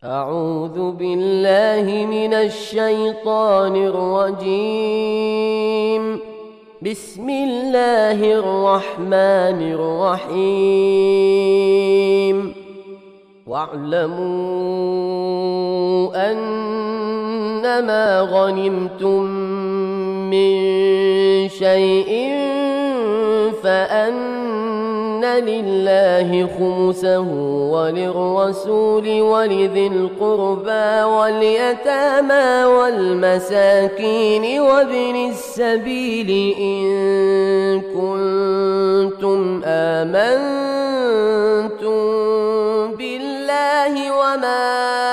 أعوذ بالله من الشيطان الرجيم. بسم الله الرحمن الرحيم. واعلموا أنما غنمتم من شيء فأن لله خمسه وللرسول ولذي القربى واليتامى والمساكين وابن السبيل إن كنتم آمنتم بالله وما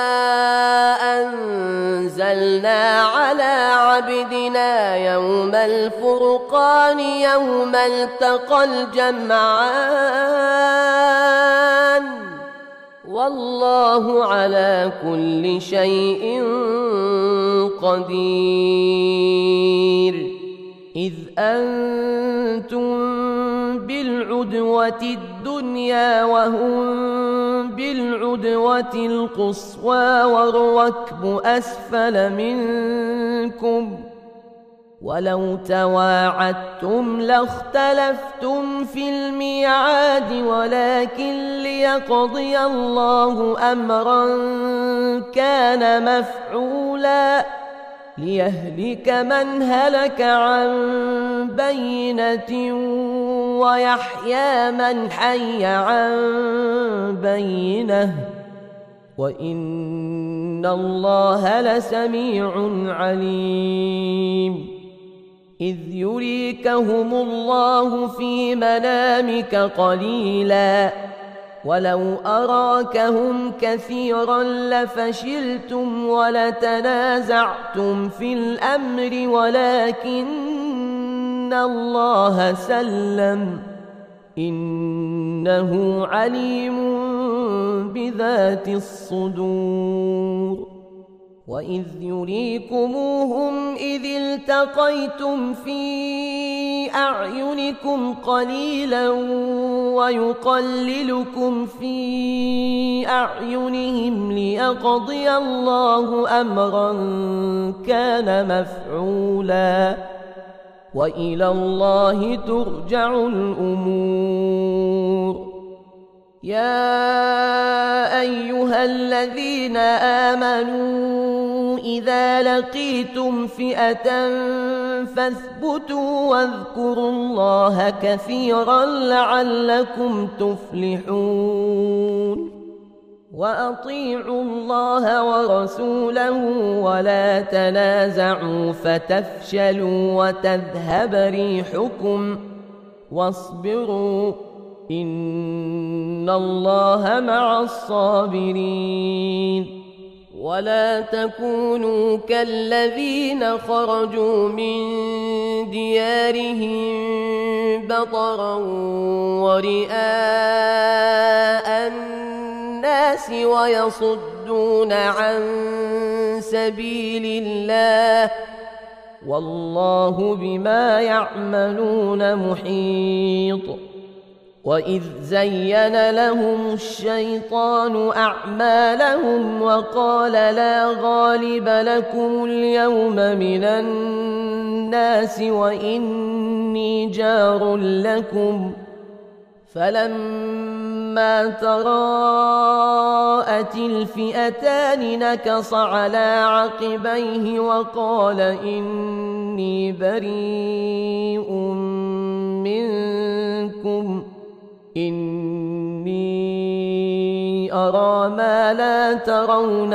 أنزلنا على عبدنا يوم الفرقان يوم التقى الجمعان والله على كل شيء قدير. إذ أنتم بالعدوة الدنيا وهم بالعدوة القصوى والركب أسفل منكم ولو تواعدتم لاختلفتم في الميعاد ولكن ليقضي الله أمرا كان مفعولا ليهلك من هلك عن بينة ويحيى من حي عن بينة وإن الله لسميع عليم. إذ يريكهم الله في منامك قليلا ولو أراكهم كثيرا لفشلتم ولتنازعتم في الأمر ولكن الله سلم إنه عليم بذات الصدور. وإذ يريكموهم إذ التقيتم في أعينكم قليلا ويقللكم في أعينهم ليقضي الله أمرا كان مفعولا وإلى الله ترجع الأمور. يا أيها الذين آمنوا إذا لقيتم فئة فاثبتوا واذكروا الله كثيرا لعلكم تفلحون. وأطيعوا الله ورسوله ولا تنازعوا فتفشلوا وتذهب ريحكم واصبروا إن الله مع الصابرين. ولا تكونوا كالذين خرجوا من ديارهم بطرا ورئاء الناس ويصدون عن سبيل الله والله بما يعملون محيط. وإذ زين لهم الشيطان أعمالهم وقال لا غالب لكم اليوم من الناس وإني جار لكم فلما تراءت الفئتان نكص على عقبيه وقال إني بريء منكم إني أرى ما لا ترون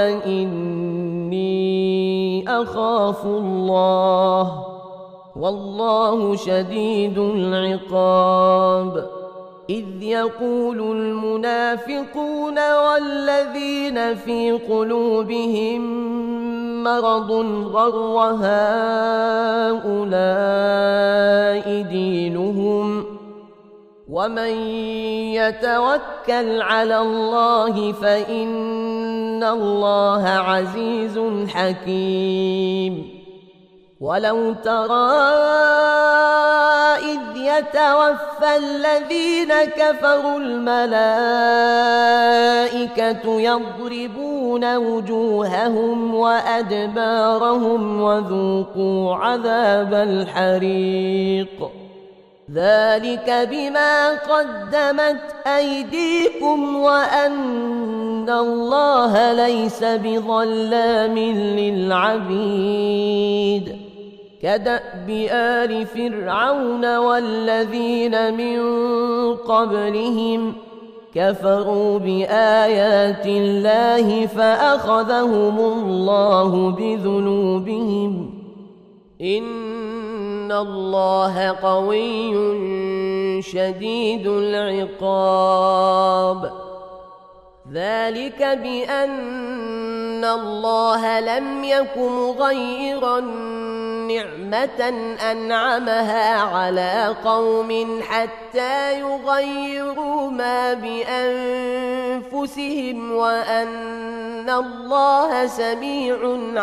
إني أخاف الله والله شديد العقاب. إذ يقول المنافقون والذين في قلوبهم مرض غر هؤلاء دينهم ومن يتوكل على الله فإن الله عزيز حكيم. ولو ترى إذ يتوفى الذين كفروا الملائكة يضربون وجوههم وأدبارهم وذوقوا عذاب الحريق ذلك بما قدمت أيديكم وأن الله ليس بظلام للعبيد كدأب آل فرعون والذين من قبلهم كفروا بآيات الله فأخذهم الله بذنوبهم إن الله قوي شديد العقاب ذلك بأن الله لم يك مغيرا نعمة أنعمها على قوم حتى يغيروا ما بأنفسهم وأن الله سميع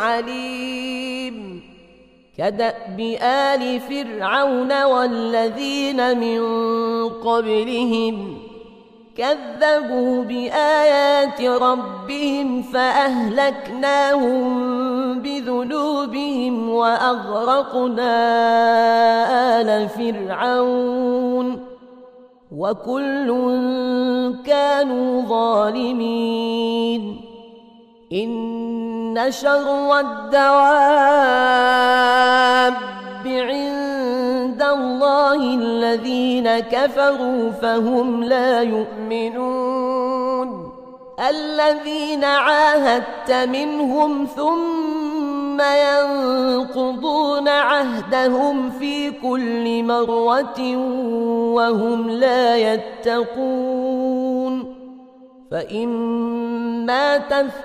عليم كدأب آل فرعون والذين من قبلهم كذبوا بآيات ربهم فأهلكناهم بذنوبهم وأغرقنا آل فرعون وكل كانوا ظالمين إن شر الدواب عند الله الذين كفروا فهم لا يؤمنون الذين عاهدت منهم ثم ينقضون عهدهم في كل مرة وهم لا يتقون فإما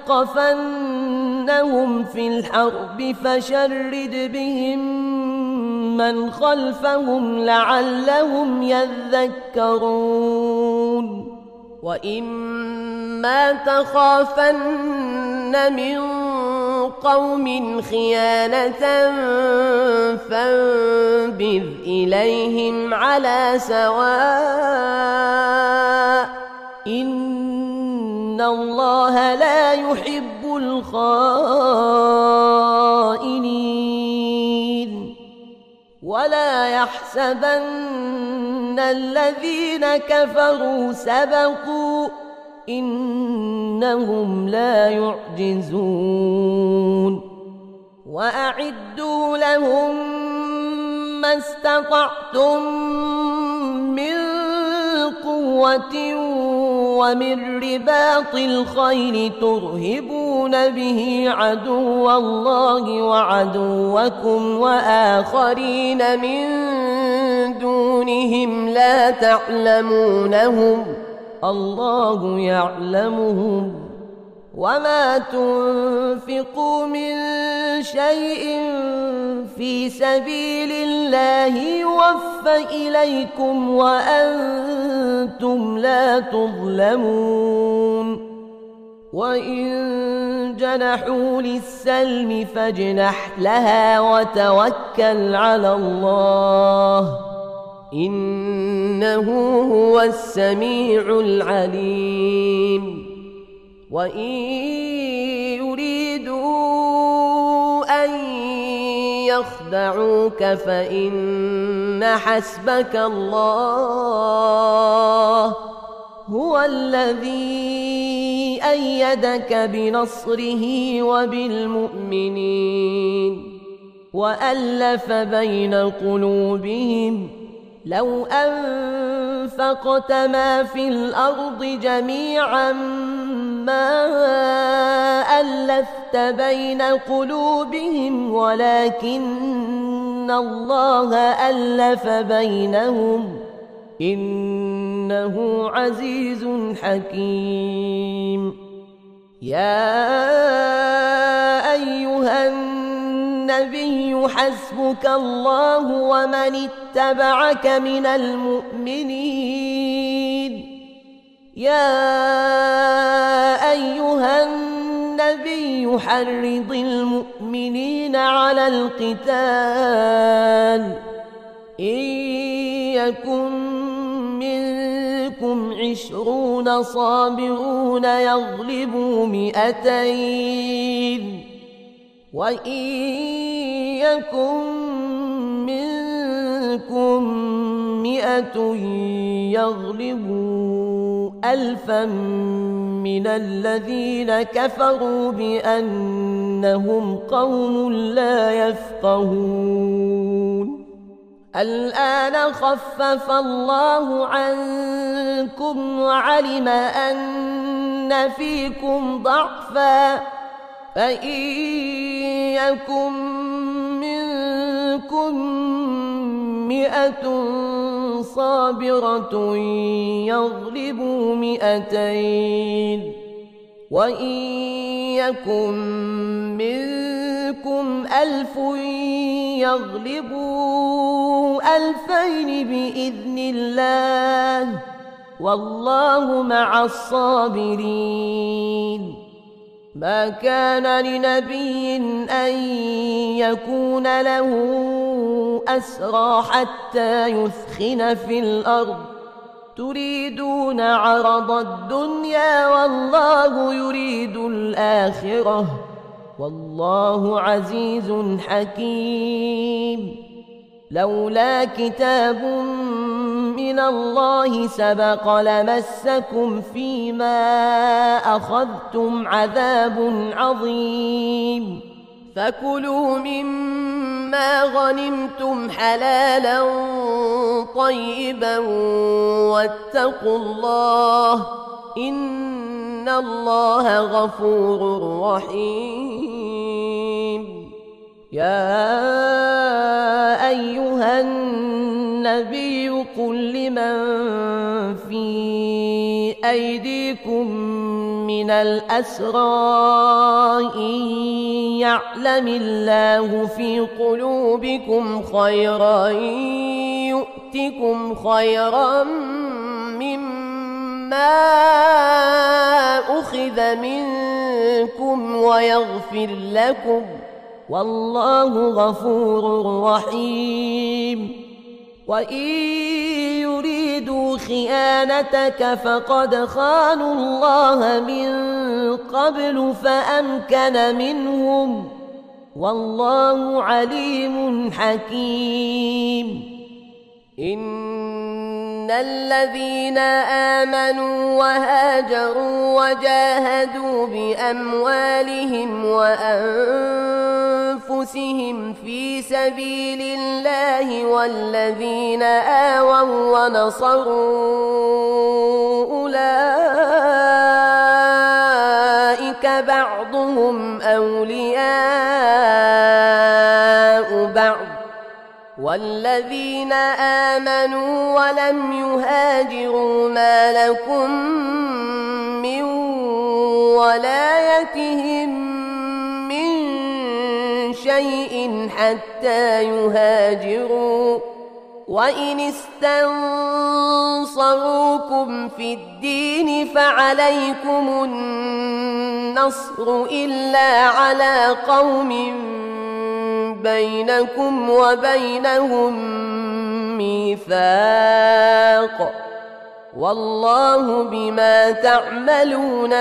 تثقفنهم في الحرب فشرد بهم من خلفهم لعلهم يذكرون وإما تخافن من قوم خيانة فانبذ إليهم على سواء إن الله لا يحب الخائنين ولا يحسبن الذين كفروا سبقوا إنهم لا يعجزون وأعدوا لهم ما استطعتم من قوة ومن رباط الخيل ترهبون به عدو الله وعدوكم وآخرين من دونهم لا تعلمونهم الله يعلمهم وما تنفقوا من شيء في سبيل الله يوفى إليكم وأنتم لا تظلمون وإن جنحوا للسلم فاجنح لها وتوكل على الله إنه هو السميع العليم وإن يريدوا أن يخدعوك فإن حسبك الله هو الذي أيدك بنصره وبالمؤمنين وألف بين قلوبهم لو أنفقت ما في الأرض جميعا ما ألفت بين قلوبهم ولكن الله ألف بينهم إنه عزيز حكيم يا أيها النبي حسبك الله ومن اتبعك من المؤمنين يا أيها النبي النبي حرض المؤمنين على القتال إن يكن منكم 20 صابرون يغلبوا 200 وإن يكن منكم 100 يغلبوا 1000 من الذين كفروا بأنهم قوم لا يفقهون الآن خفف الله عنكم وعلم أن فيكم ضعفا فإن يكن منكم 100 صابرة يغلبوا 200 وإن يكن منكم 1000 يغلبوا 2000 بإذن الله والله مع الصابرين ما كان لنبي أن يكون له أسرى حتى يثخن في الأرض تريدون عرض الدنيا والله يريد الآخرة والله عزيز حكيم لولا كتاب من الله سبق لمسكم فيما أخذتم عذاب عظيم فكلوا مما غنمتم حلالا طيبا واتقوا الله إن الله غفور رحيم يا أيها النبي قل لمن في أيديكم من الأسرى إن يعلم الله في قلوبكم خيرا يؤتكم خيرا مما أخذ منكم ويغفر لكم والله غفور رحيم وإن يريدوا خيانتك فقد خانوا الله من قبل فأمكن منهم والله عليم حكيم إن الذين آمنوا وهاجروا وجاهدوا بأموالهم وأنفسهم في سبيل الله والذين آووا ونصروا أولئك بعضهم أولياء بعض والذين آمنوا ولم يهاجروا ما لكم من ولايتهم من شيء حتى يهاجروا وإن استنصروكم في الدين فعليكم النصر إلا على قوم بينكم وبينهم ميثاق والله بما تعملون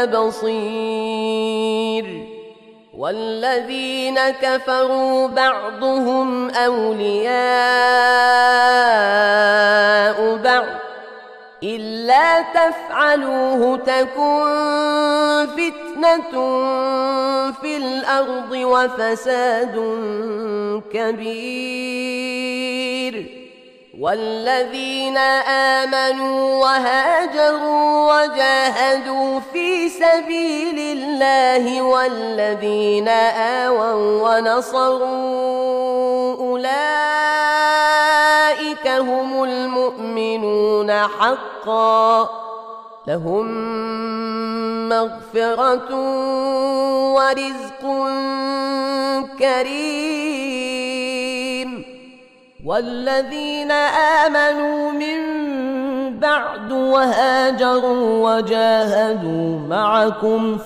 بصير والذين كفروا بعضهم أولياء بعض إلا تفعلوه تكن فتنة في الأرض وفساد كبير والذين آمنوا وهاجروا وجاهدوا في سبيل الله والذين آووا ونصروا أولئك هم المؤمنون حقا لهم مغفرة ورزق كريم والذين آمنوا من بعد وهاجروا وجاهدوا معكم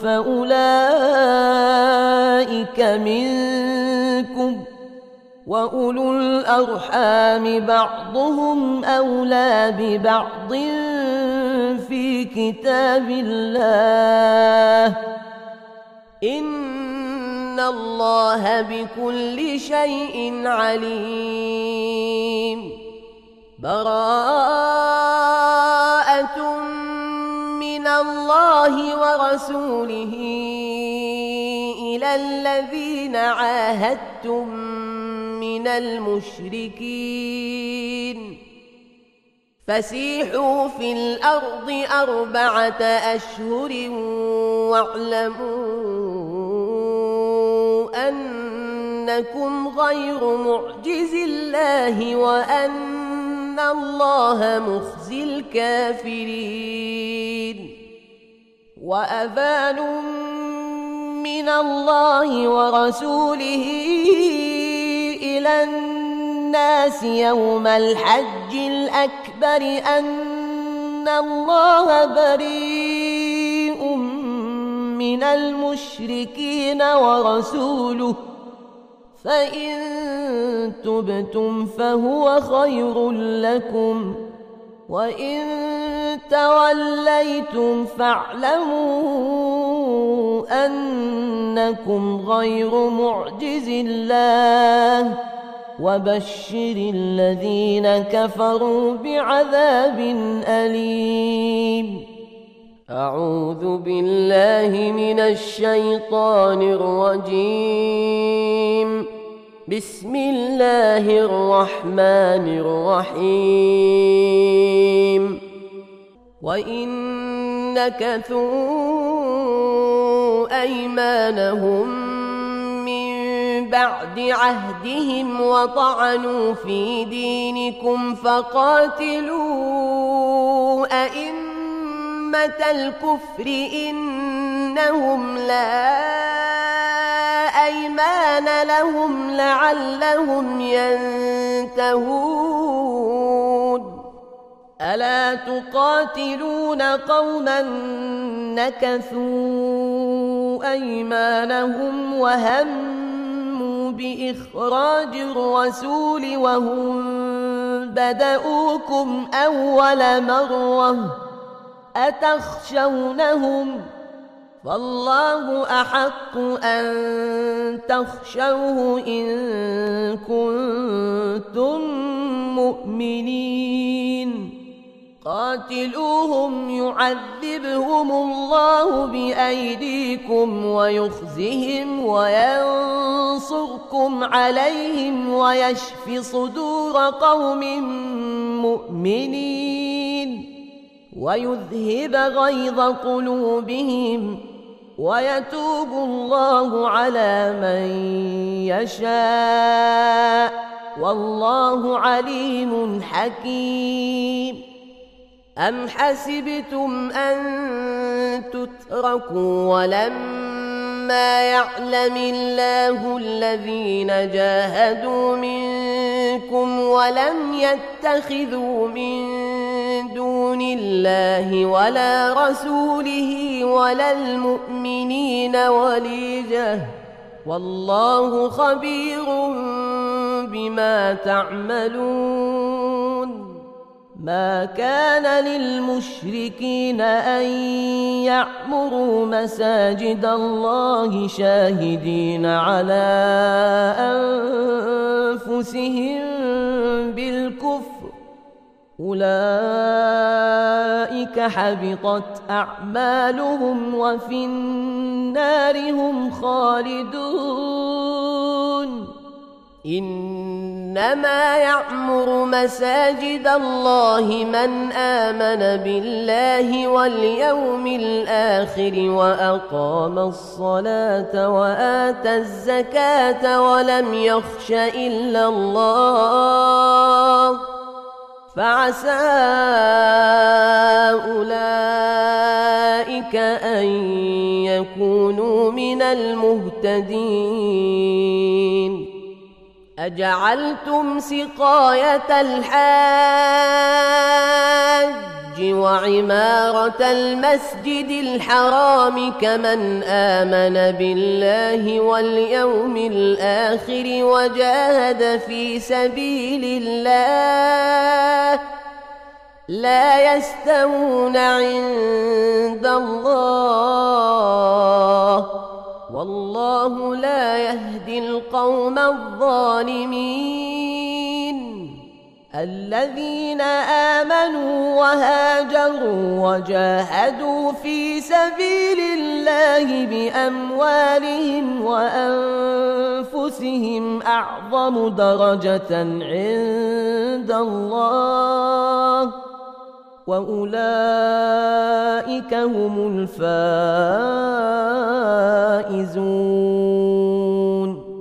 فأولئك منكم، وأولو الأرحام بعضهم أولى ببعض في كتاب الله، إن الله بكل شيء عليم. براءة من الله ورسوله إلى الذين عاهدتم من المشركين، فسيحوا في الأرض 4 أشهر واعلموا أنكم غير معجز الله وأن الله مخزي الكافرين. وأذان من الله ورسوله إلى الناس يوم الحج الأكبر أن الله بريء من المشركين ورسوله، فإن تبتم فهو خير لكم، وإن توليتم فاعلموا أنكم غير معجز الله، وبشر الذين كفروا بعذاب أليم. أعوذ بالله من الشيطان الرجيم. بسم الله الرحمن الرحيم. وإن نكثوا أيمانهم من بعد عهدهم وطعنوا في دينكم فقاتلوا أئمة الكفر إنهم لا أيمان لهم لعلهم ينتهون. ألا تقاتلون قوما نكثوا أيمانهم وهموا بإخراج الرسول وهم بدؤوكم أول مرة أتخشونهم؟ فالله أحق أن تخشوه إن كنتم مؤمنين. قاتلوهم يعذبهم الله بأيديكم ويخزهم وينصركم عليهم ويشف صدور قوم مؤمنين، ويذهب غيظ قلوبهم ويتوب الله على من يشاء، والله عليم حكيم. أم حسبتم أن تتركوا ولما يعلم الله الذين جاهدوا منكم ولم يتخذوا من دون الله ولا رسوله ولا المؤمنين وليجة، والله خبير بما تعملون. ما كان للمشركين أن يعمروا مساجد الله شاهدين على أنفسهم بالكفر، أولئك حبطت أعمالهم وفي النار هم خالدون. إنما يعمر مساجد الله من آمن بالله واليوم الآخر وأقام الصلاة وآتى الزكاة ولم يخش إلا الله، فعسى أولئك أن يكونوا من المهتدين. أجعلتم سقاية الحاج وعمارة المسجد الحرام كمن آمن بالله واليوم الآخر وجاهد في سبيل الله لا يستوون عند الله والله لا يهدي القوم الظالمين. الذين آمنوا وهاجروا وجاهدوا في سبيل الله بأموالهم وأنفسهم أعظم درجة عند الله وأولئك هم الفائزون.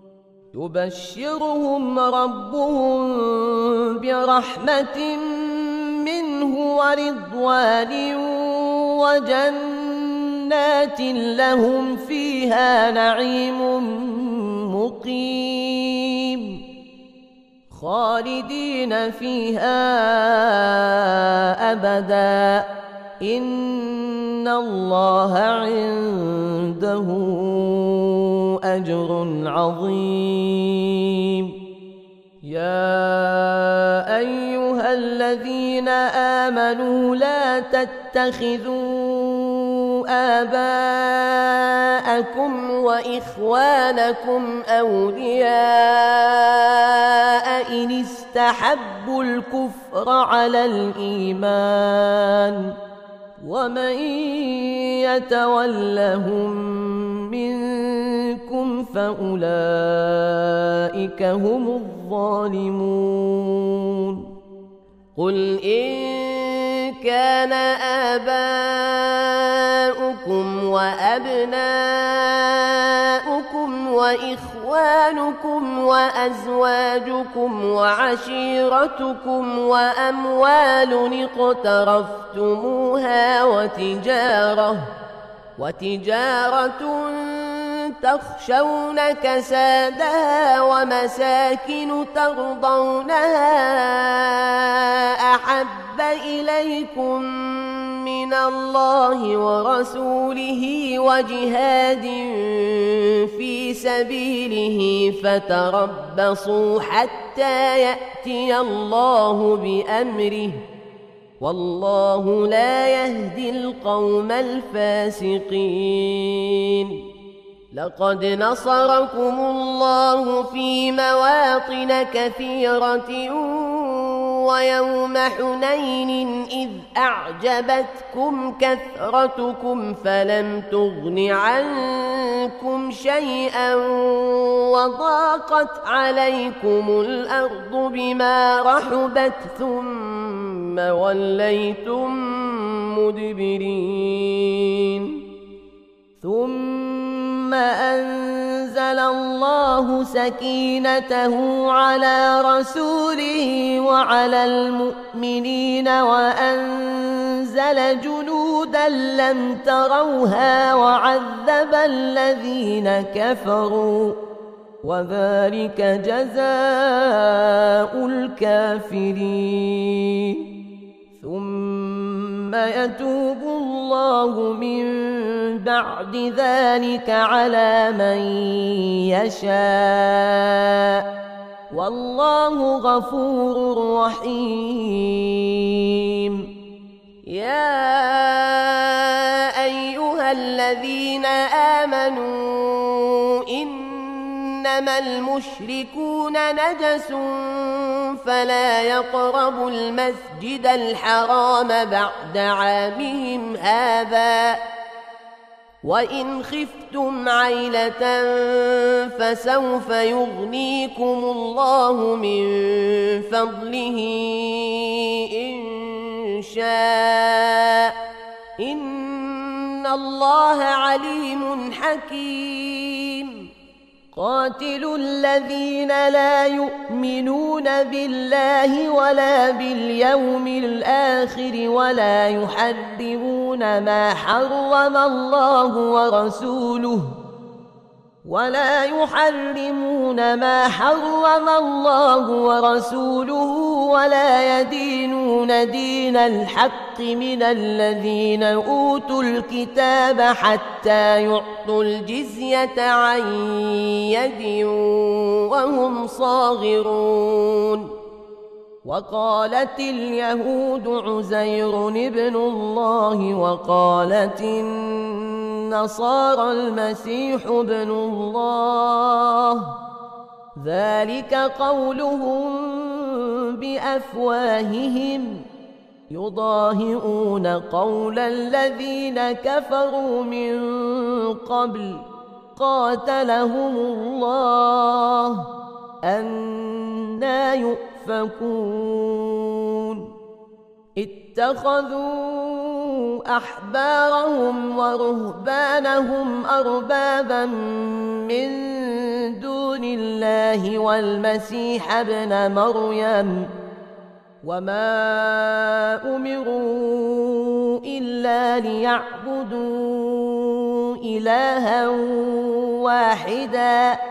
يبشرهم ربهم برحمة منه ورضوان وجنات لهم فيها نعيم مقيم خالدين فيها أبدا إن الله عنده أجر عظيم. يا أيها الذين آمنوا لا تتخذوا آباءكم وإخوانكم أولياء إن استحبوا الكفر على الإيمان ومن يتولهم منكم فأولئك هم الظالمون. قل إن كان آباؤكم وأبناؤكم وإخوانكم وأزواجكم وعشيرتكم وأموال اقترفتموها وتجارة تخشون كسادها ومساكن ترضونها أحب إليكم من الله ورسوله وجهاد في سبيله فتربصوا حتى يأتي الله بأمره والله لا يهدي القوم الفاسقين. لقد نصركم الله في مواطن كثيرة ويوم حنين إذ أعجبتكم كثرتكم فلم تغن عنكم شيئا وضاقت عليكم الأرض بما رحبت ثم وليتم مدبرين. ثم أنزل الله سكينته على رسوله وعلى المؤمنين وأنزل جنودا لم تروها وعذب الذين كفروا وذلك جزاء الكافرين. ثم يتوب الله من بعد ذلك على من يشاء والله غفور رحيم. يا أيها الذين آمنوا إنما المشركون نجس فلا يقربوا المسجد الحرام بعد عامهم هذا وإن خفتم عيلة فسوف يغنيكم الله من فضله إن شاء إن الله عليم حكيم. قاتلوا الذين لا يؤمنون بالله ولا باليوم الآخر ولا يحرمون ما حرم الله ورسوله ولا يدينون دين الحق من الذين أوتوا الكتاب حتى يعطوا الجزية عن يد وهم صاغرون. وقالت اليهود عزير ابن الله وقالت النصارى المسيح ابن الله، ذلك قولهم بأفواههم يضاهئون قول الذين كفروا من قبل قاتلهم الله أنى يؤفكون. اتخذوا أحبارهم ورهبانهم أربابا من دون الله والمسيح ابن مريم وما أمروا إلا ليعبدوا إلها واحدا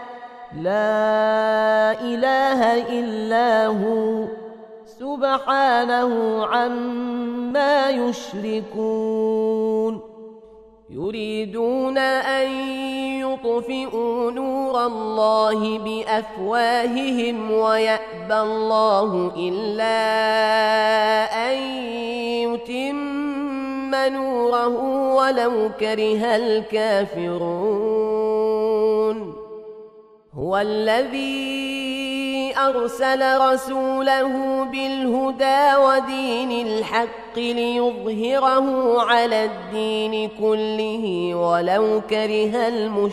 لا إله إلا هو سبحانه عما يشركون. يريدون أن يطفئوا نور الله بأفواههم ويأبى الله إلا أن يتم نوره ولو كره الكافرون. هو الذي أرسل رسوله بالهدى ودين الحق ليظهره على الدين كله ولو كره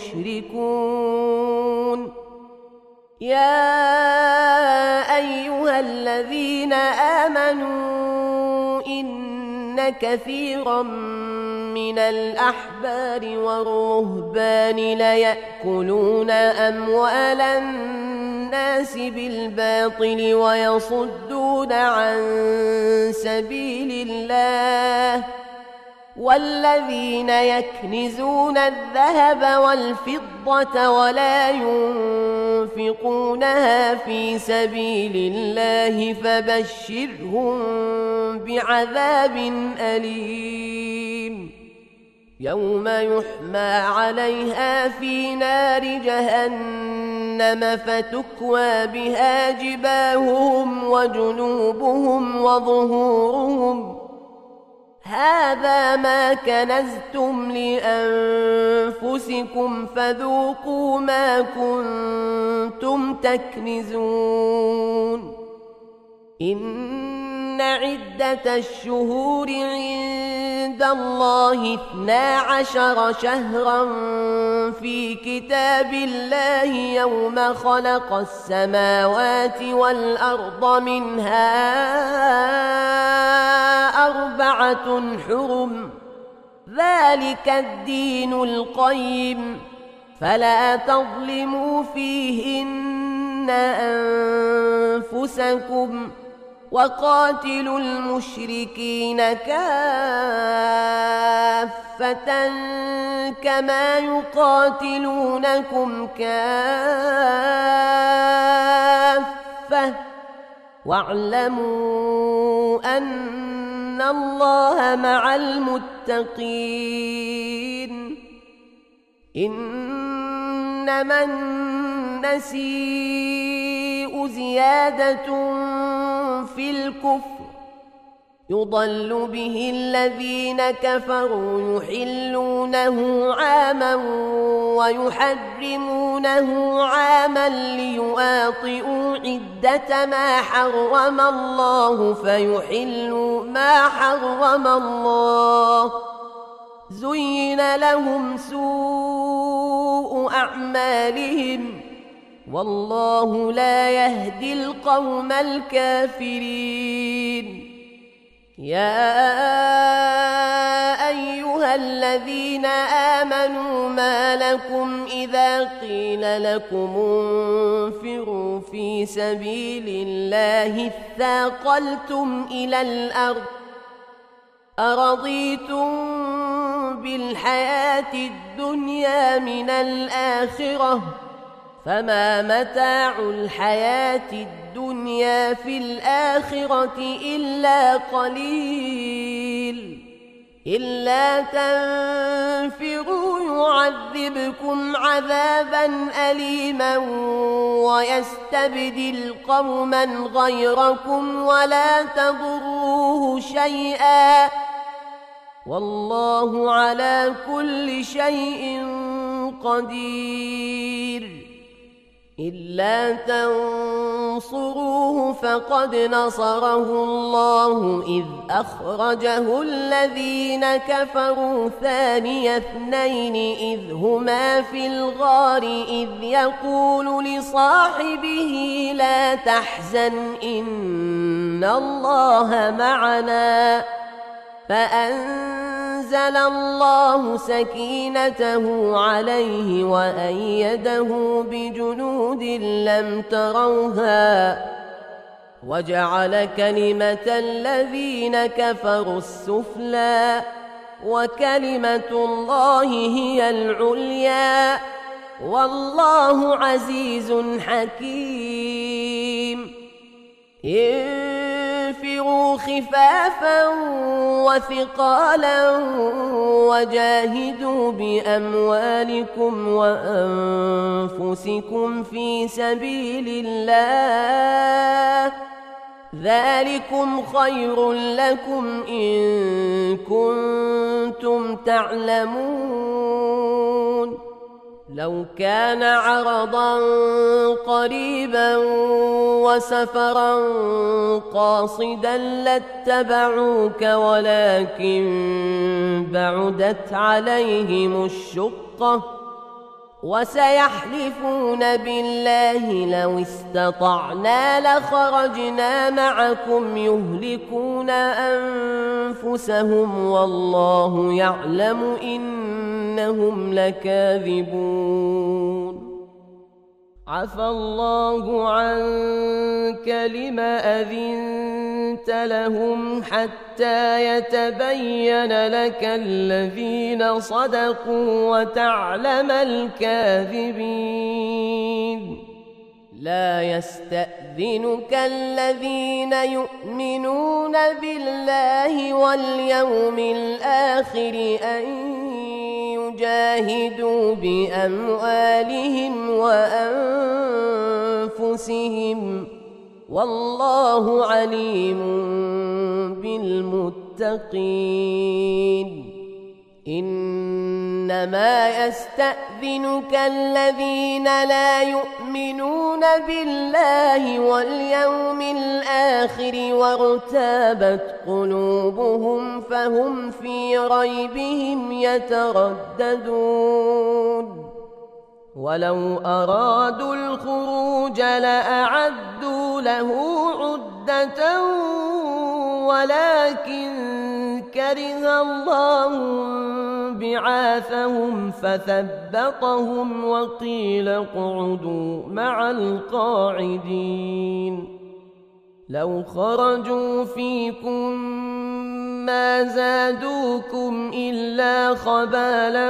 المشركون. يا أيها الذين آمنوا إن كثيرا من الأحبار والرهبان ليأكلون أموال الناس بالباطل ويصدون عن سبيل الله، والذين يكنزون الذهب والفضة ولا ينفقونها في سبيل الله فبشرهم بعذاب أليم. يوم يحمى عليها في نار جهنم فتكوى بها جباههم وجنوبهم وظهورهم هذا ما كنزتم لأنفسكم فذوقوا ما كنتم تكنزون. إن عدة الشهور عند الله 12 شهرا في كتاب الله يوم خلق السماوات والأرض منها 4 حرم ذلك الدين القيم فلا تظلموا فيهن أنفسكم وقاتلوا المشركين كافة كما يقاتلونكم كافة واعلموا أن الله مع المتقين. إنما النسيء زيادة في الكفر يضل به الذين كفروا يحلونه عاما ويحرمونه عاما ليواطئوا عدة ما حرم الله فيحلوا ما حرم الله. زين لهم سوء أعمالهم والله لا يهدي القوم الكافرين. يا أيها الذين آمنوا ما لكم إذا قيل لكم انفروا في سبيل الله اثاقلتم إلى الأرض أرضيتم بالحياة الدنيا من الآخرة فما متاع الحياة الدنيا في الآخرة إلا قليل إلا تنفروا يعذبكم عذابا أليما ويستبدل قوما غيركم ولا تضروه شيئا والله على كل شيء قدير إلا تنصروه فقد نصره الله إذ أخرجه الذين كفروا ثاني اثنين إذ هما في الغار إذ يقول لصاحبه لا تحزن إن الله معنا فأنزل الله سكينته عليه وأيده بجنود لم تروها وجعل كلمة الذين كفروا السفلى وكلمة الله هي العليا والله عزيز حكيم انفروا خفافا وثقالا وجاهدوا بأموالكم وأنفسكم في سبيل الله ذلكم خير لكم إن كنتم تعلمون لو كان عرضا قريبا وسفرا قاصدا لاتبعوك ولكن بعدت عليهم الشقة وسيحلفون بالله لو استطعنا لخرجنا معكم يهلكون أنفسهم والله يعلم إنهم لكاذبون عفى الله عنك لم أذنت لهم حتى يتبين لك الذين صدقوا وتعلم الكاذبين لا يستأذنك الذين يؤمنون بالله واليوم الآخر أن يجاهدوا بأموالهم وأنفسهم والله عليم بالمتقين إنما يستأذنك الذين لا يؤمنون بالله واليوم الآخر وارتابت قلوبهم فهم في ريبهم يترددون ولو أرادوا الخروج لأعدوا له عدة ولكن كره الله بعاثهم فثبطهم وقيل اقعدوا مع القاعدين لو خرجوا فيكم ما زادوكم إلا خبالا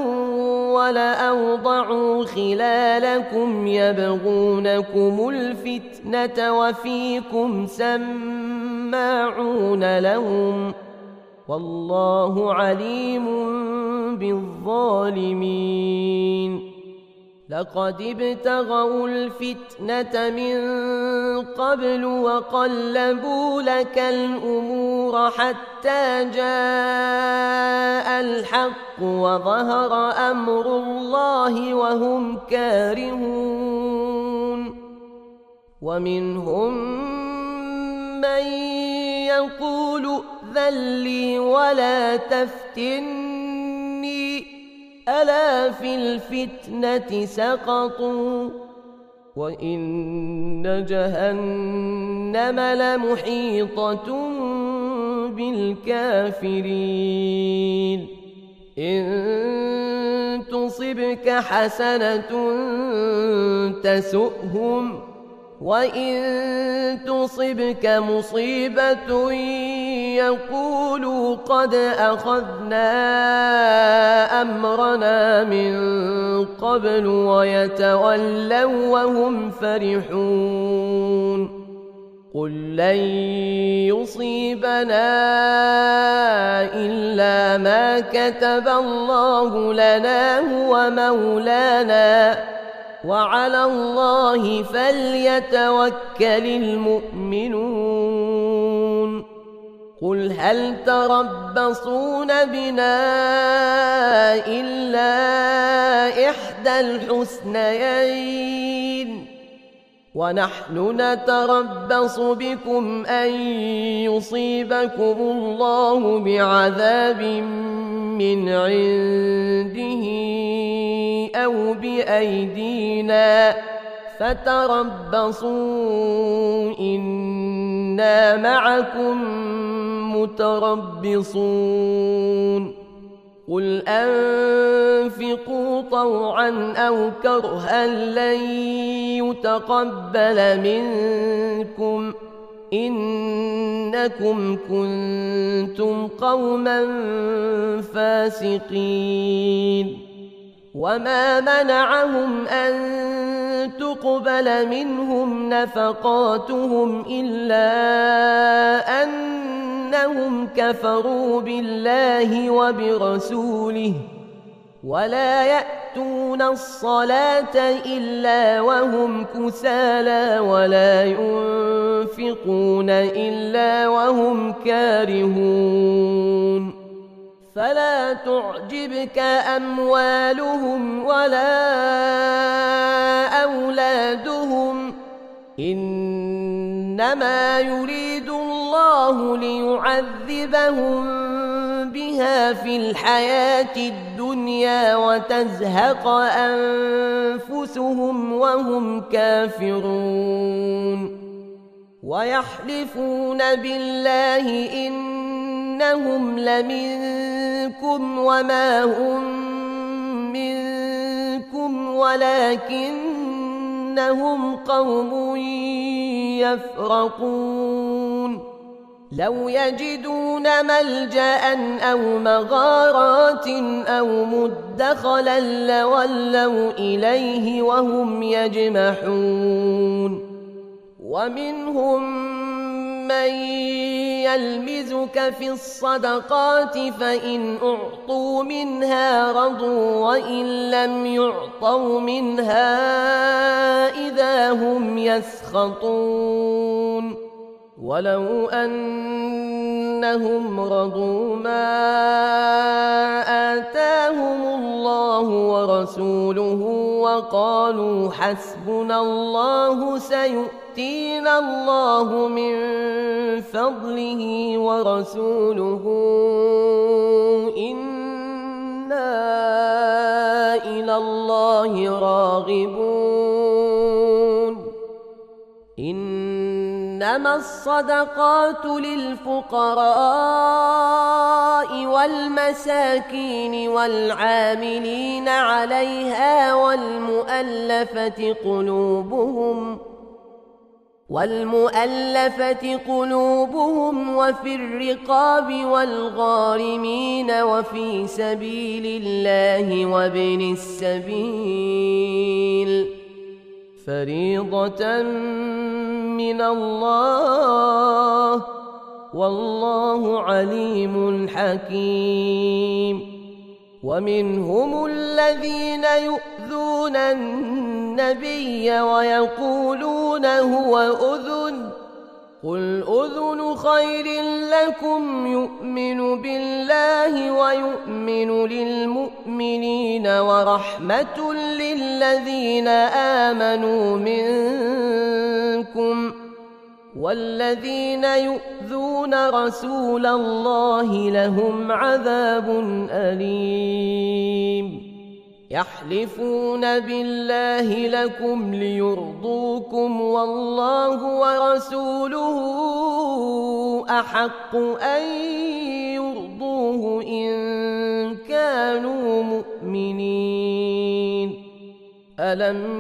ولأوضعوا خلالكم يبغونكم الفتنة وفيكم سماعون لهم والله عليم بالظالمين لقد ابتغوا الفتنة من قبل وقلبوا لك الأمور حتى جاء الحق وظهر أمر الله وهم كارهون ومنهم من يقول ائذن لي ولا تفتني ألا في الفتنة سقطوا وإن جهنم لمحيطة بالكافرين إن تصبك حسنة تسؤهم وإن تصبك مصيبة يقولوا قد أخذنا أمرنا من قبل ويتولوا وهم فرحون قل لن يصيبنا إلا ما كتب الله لنا هو مولانا وعلى الله فليتوكل المؤمنون قل هل تربصون بنا إلا إحدى الحسنيين ونحن نتربص بكم أن يصيبكم الله بعذاب من عنده أو بأيدينا فتربصوا إنا معكم متربصون قل أنفقوا طوعا أو كرها لن يتقبل منكم إنكم كنتم قوما فاسقين وما منعهم أن تقبل منهم نفقاتهم إلا أنهم كفروا بالله وبرسوله ولا يأتون الصلاة إلا وهم كسالى ولا ينفقون إلا وهم كارهون فلا تعجبك أموالهم ولا أولادهم إنما يريد الله ليعذبهم بها في الحياة الدنيا وتزهق أنفسهم وهم كافرون ويحلفون بالله إنهم لمنكم وما هم منكم ولكنهم قوم يفرقون لو يجدون ملجأ أو مغارات أو مدخلا لولوا إليه وهم يجمحون ومنهم من يلمزك في الصدقات فإن أعطوا منها رضوا وإن لم يعطوا منها إذا هم يسخطون ولو أنهم رضوا ما آتاهم الله ورسوله وقالوا حسبنا الله سيؤتينا الله من فضله ورسوله إنا إلى الله راغبون إنما الصدقات للفقراء والمساكين والعاملين عليها والمؤلفة قلوبهم وفي الرقاب والغارمين وفي سبيل الله وابن السبيل فريضة من الله والله عليم حكيم ومنهم الذين يؤذون النبي ويقولون هو أذن قل أذن خير لكم يؤمن بالله ويؤمن للمؤمنين ورحمة للذين آمنوا منكم والذين يؤذون رسول الله لهم عذاب أليم يحلفون بالله لكم ليرضوكم والله ورسوله أحق أن يرضوه إن كانوا مؤمنين ألم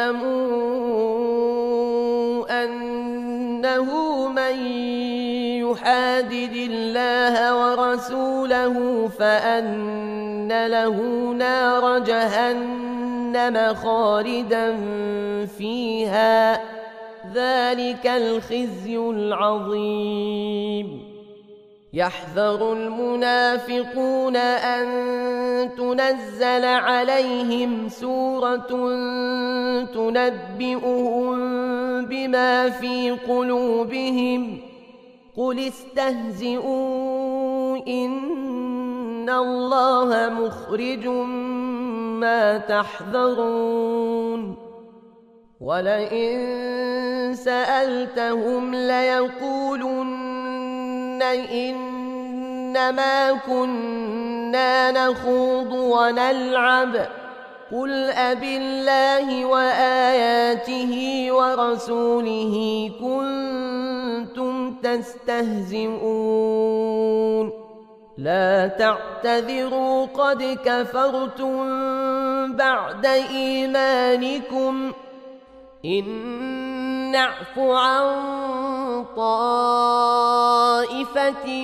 يعلموا أنه من يحادد الله ورسوله فأن له نار جهنم خالدا فيها ذلك الخزي العظيم. يحذر المنافقون أن تنزل عليهم سورة تنبئهم بما في قلوبهم قل استهزئوا إن الله مخرج ما تحذرون. ولئن سألتهم ليقولن إنما كنا نخوض ونلعب قل أبالله وآياته ورسوله كنتم تستهزئون لا تعتذروا قد كفرتم بعد إيمانكم إن نعف عن طائفة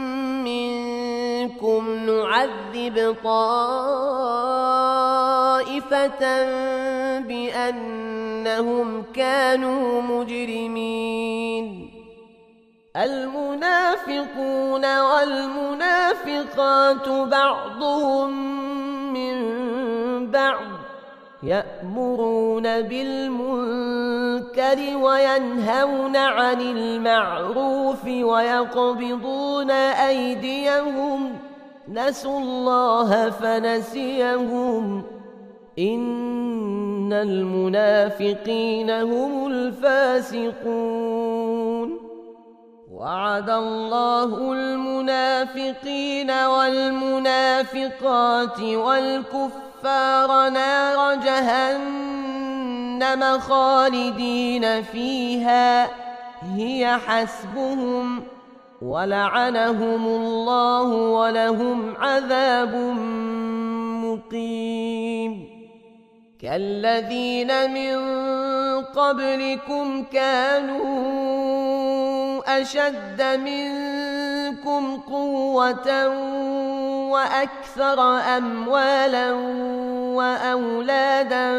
منكم نعذب طائفة بأنهم كانوا مجرمين. المنافقون والمنافقات بعضهم من بعض يأمرون بالمنكر وينهون عن المعروف ويقبضون أيديهم نسوا الله فنسيهم إن المنافقين هم الفاسقون. وعد الله المنافقين والمنافقات والكفار نار جهنم خالدين فيها هي حسبهم ولعنهم الله ولهم عذاب مقيم. كالذين من قبلكم كانوا أشد منكم قوة وأكثر أموالا وأولادا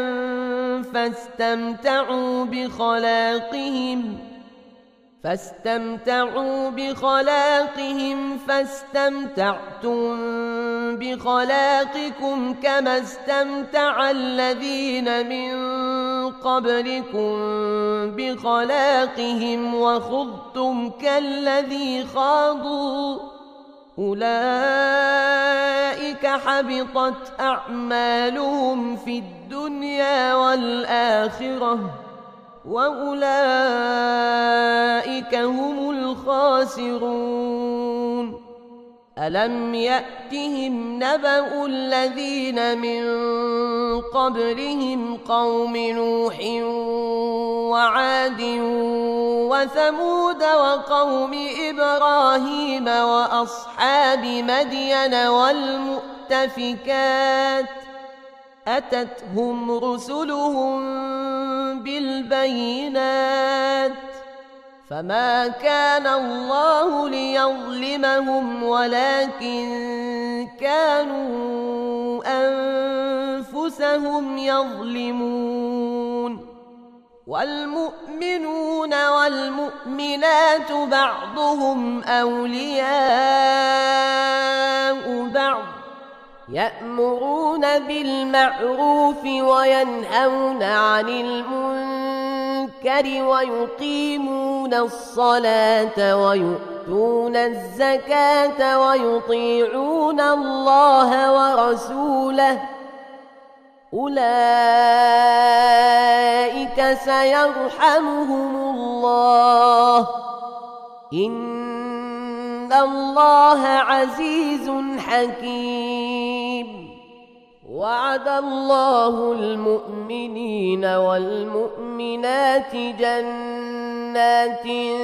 فاستمتعوا بخلاقهم فاستمتعتم بخلاقكم كما استمتع الذين من قبلكم بخلاقهم وخضتم كالذي خاضوا أولئك حبطت أعمالهم في الدنيا والآخرة وأولئك هم الخاسرون. ألم يأتهم نبأ الذين من قبلهم قوم نوح وعاد وثمود وقوم إبراهيم وأصحاب مدين والمؤتفكات أتتهم رسلهم بالبينات فما كان الله ليظلمهم ولكن كانوا أنفسهم يظلمون. والمؤمنون والمؤمنات بعضهم أولياء بعض يأمرون بالمعروف وينهون عن المنكر ويقيمون الصلاة ويؤتون الزكاة ويطيعون الله ورسوله أولئك سيرحمهم الله إن الله عزيز حكيم. وعد الله المؤمنين والمؤمنات جنات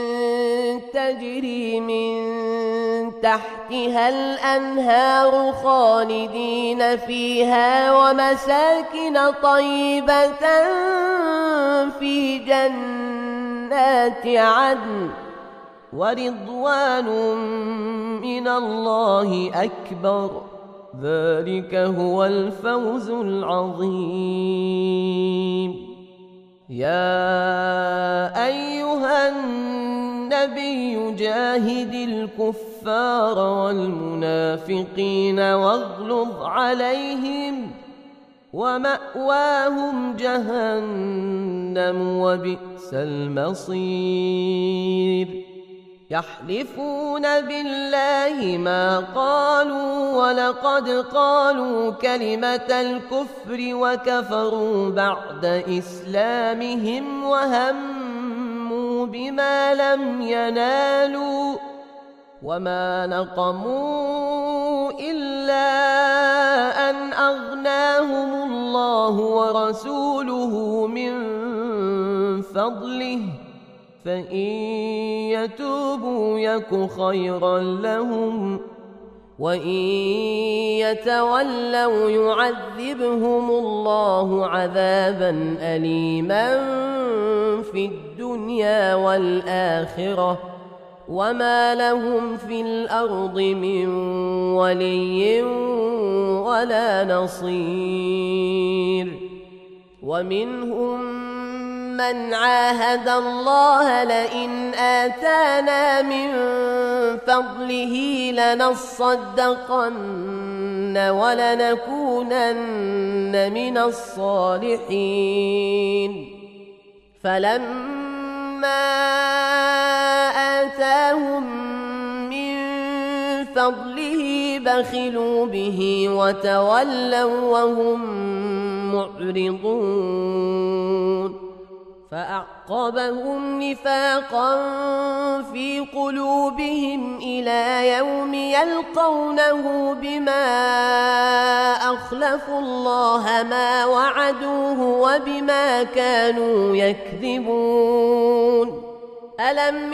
تجري من تحتها الأنهار خالدين فيها ومساكن طيبة في جنات عدن ورضوان من الله أكبر ذلك هو الفوز العظيم. يا أيها النبي جاهد الكفار والمنافقين واغلظ عليهم ومأواهم جهنم وبئس المصير. يحلفون بالله ما قالوا ولقد قالوا كلمة الكفر وكفروا بعد إسلامهم وهموا بما لم ينالوا وما نقموا إلا أن أغناهم الله ورسوله من فضله فإن يتوبوا يك خيرا لهم وإن يتولوا يعذبهم الله عذابا أليما في الدنيا والآخرة وما لهم في الأرض من ولي ولا نصير. ومنهم من عاهد الله لئن آتانا من فضله لنصدقن ولنكونن من الصالحين. فلما آتاهم من فضله بخلوا به وتولوا وهم معرضون. فأعقبهم نفاقا في قلوبهم إلى يوم يلقونه بما أخلفوا الله ما وعدوه وبما كانوا يكذبون. ألم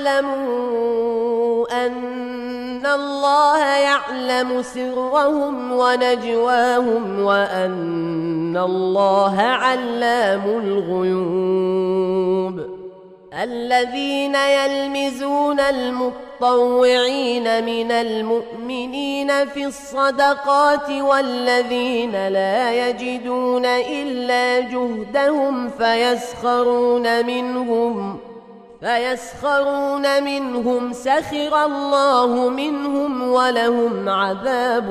يعلموا أن الله يعلم سرهم ونجواهم وأن الله علام الغيوب. الذين يلمزون المطوعين من المؤمنين في الصدقات والذين لا يجدون إلا جهدهم فيسخرون منهم سخر الله منهم ولهم عذاب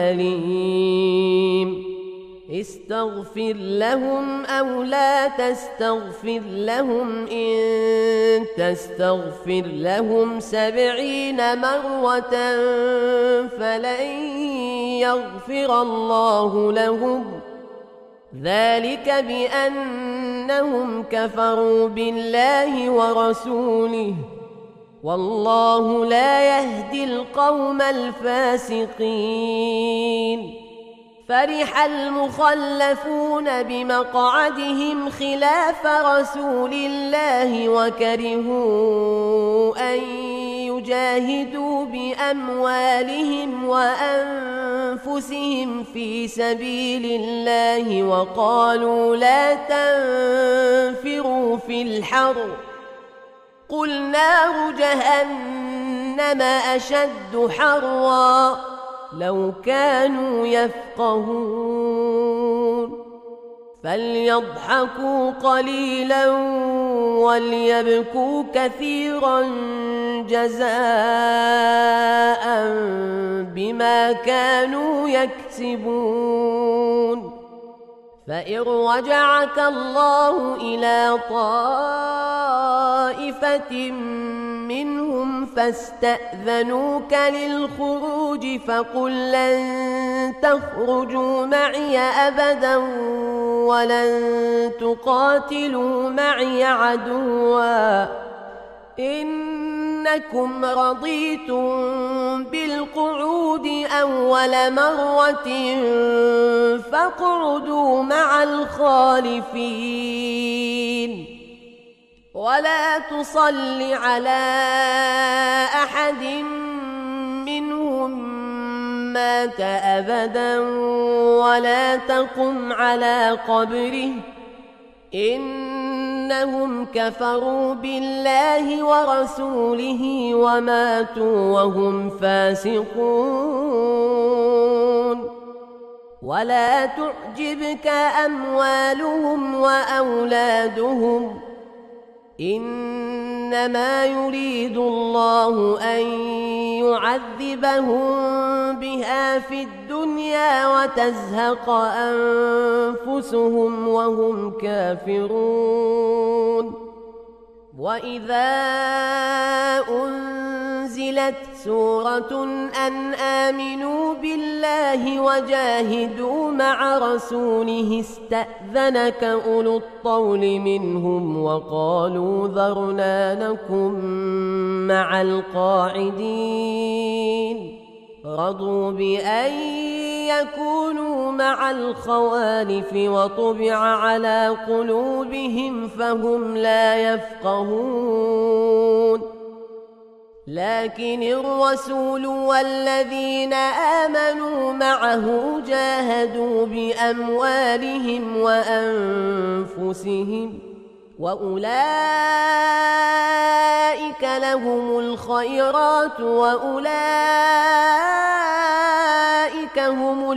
أليم. استغفر لهم أو لا تستغفر لهم إن تستغفر لهم 70 مرة فلن يغفر الله لهم ذلك بأنهم كفروا بالله ورسوله والله لا يهدي القوم الفاسقين. فرح المخلفون بمقعدهم خلاف رسول الله وكرهوا أن يجاهدوا بأموالهم وأنفسهم في سبيل الله وقالوا لا تنفروا في الحر قل نار جهنم أشد حرا لو كانوا يفقهون. فليضحكوا قليلا وليبكوا كثيرا جزاء بما كانوا يكسبون. فإن رجعك الله إلى طائفة منهم فاستأذنوك للخروج فقل لن تخرجوا معي أبدا ولن تقاتلوا معي عدوا إنكم رضيتم بالقعود أول مرة فاقعدوا مع الخالفين ولا تصل على أحد منهم مات أبدا ولا تقم على قبره إنهم إنهم كفروا بالله ورسوله وماتوا وهم فاسقون ولا تعجبك أموالهم وأولادهم إنما يريد الله أن يعذبهم بها في الدنيا وتزهق أنفسهم وهم كافرون وإذا أنزلت سورة أن آمنوا بالله وجاهدوا مع رسوله استأذنك أولو الطول منهم وقالوا ذرنا نكن مع القاعدين رضوا بأن يكونوا مع الخوالف وطبع على قلوبهم فهم لا يفقهون لكن الرسول والذين آمنوا معه جاهدوا بأموالهم وأنفسهم وأولئك لهم الخيرات وأولئك هم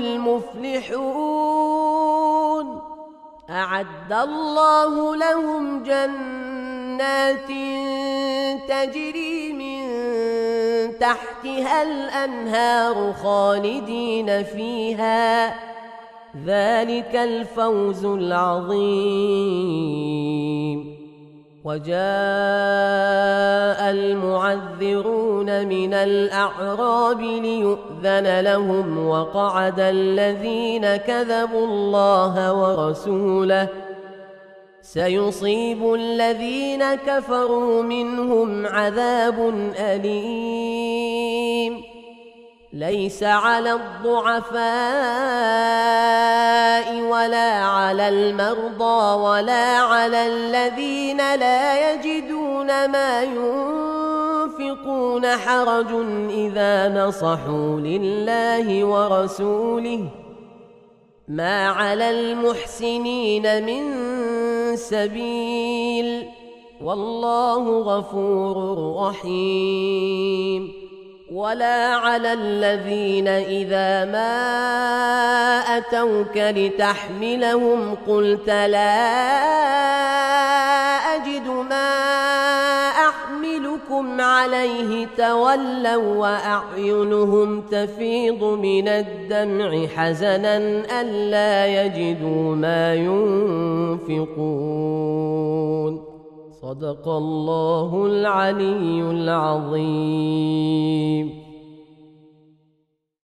المفلحون أعد الله لهم جنات تجري من تحتها الأنهار خالدين فيها ذلك الفوز العظيم وجاء المعذرون من الأعراب ليؤذن لهم وقعد الذين كذبوا الله ورسوله سيصيب الذين كفروا منهم عذاب أليم ليس على الضعفاء ولا على المرضى ولا على الذين لا يجدون ما ينفقون حرج إذا نصحوا لله ورسوله ما على المحسنين من سبيل والله غفور رحيم ولا على الذين إذا ما أتوك لتحملهم قلت لا أجد ما أحملكم عليه تولوا وأعينهم تفيض من الدمع حزنا ألا يجدوا ما ينفقون صدق الله العلي العظيم